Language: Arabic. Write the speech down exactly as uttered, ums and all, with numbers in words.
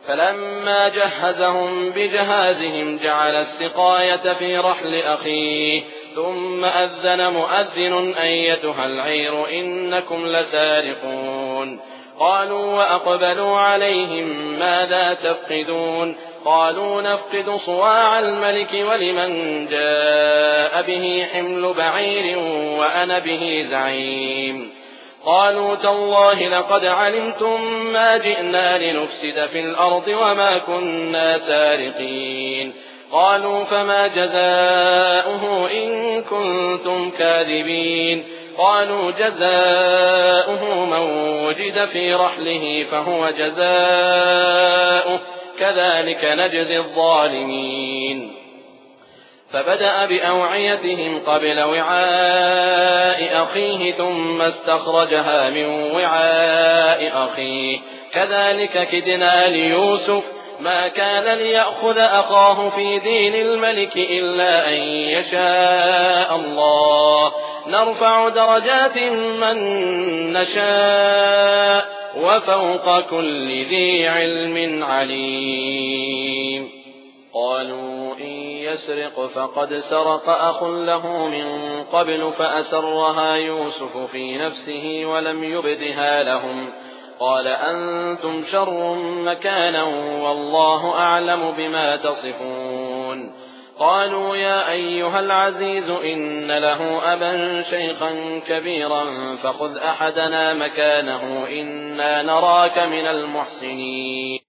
فلما جهزهم بجهازهم جعل السقاية في رحل أخيه ثم أذن مؤذن أيتها العير إنكم لسارقون. قالوا وأقبلوا عليهم ماذا تفقدون؟ قالوا نفقد صواع الملك ولمن جاء به حمل بعير وأنا به زعيم. قالوا تالله لقد علمتم ما جئنا لنفسد في الأرض وما كنا سارقين. قالوا فما جزاؤه إن كنتم كاذبين؟ قالوا جزاؤه من وجد في رحله فهو جزاؤه كذلك نجزي الظالمين. فبدأ بأوعيتهم قبل وعاء أخيه ثم استخرجها من وعاء أخيه كذلك كدنا ليوسف ما كان ليأخذ أخاه في دين الملك إلا أن يشاء الله نرفع درجات من نشاء وفوق كل ذي علم عليم. قالوا إن يسرق فقد سرق أخ له من قبل فأسرها يوسف في نفسه ولم يبدها لهم قال أنتم شر مكانا والله أعلم بما تصفون. قالوا يا أيها العزيز إن له أبا شيخا كبيرا فخذ أحدنا مكانه إنا نراك من المحسنين.